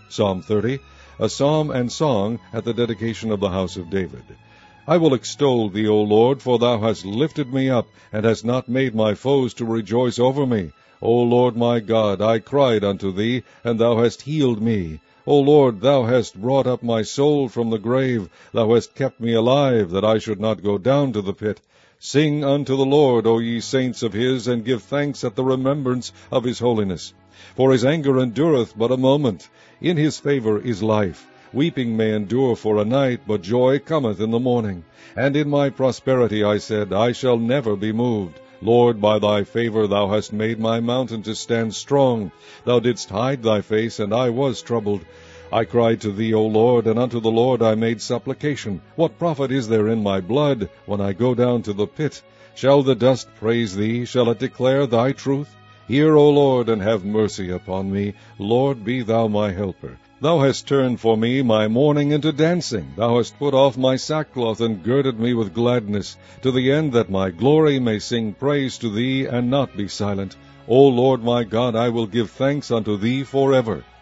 Psalm 30, a psalm and song at the dedication of the house of David. I will extol thee, O Lord, for thou hast lifted me up, and hast not made my foes to rejoice over me. O Lord my God, I cried unto thee, and thou hast healed me. O Lord, thou hast brought up my soul from the grave. Thou hast kept me alive, that I should not go down to the pit. Sing unto the Lord, O ye saints of his, and give thanks at the remembrance of his holiness. For his anger endureth but a moment. In his favor is life. Weeping may endure for a night, but joy cometh in the morning. And in my prosperity I said, I shall never be moved. Lord, by thy favor thou hast made my mountain to stand strong. Thou didst hide thy face, and I was troubled. I cried to thee, O Lord, and unto the Lord I made supplication. What profit is there in my blood, when I go down to the pit? Shall the dust praise thee? Shall it declare thy truth? Hear, O Lord, and have mercy upon me. Lord, be thou my helper. Thou hast turned for me my mourning into dancing. Thou hast put off my sackcloth, and girded me with gladness, to the end that my glory may sing praise to thee, and not be silent. O Lord my God, I will give thanks unto thee forever.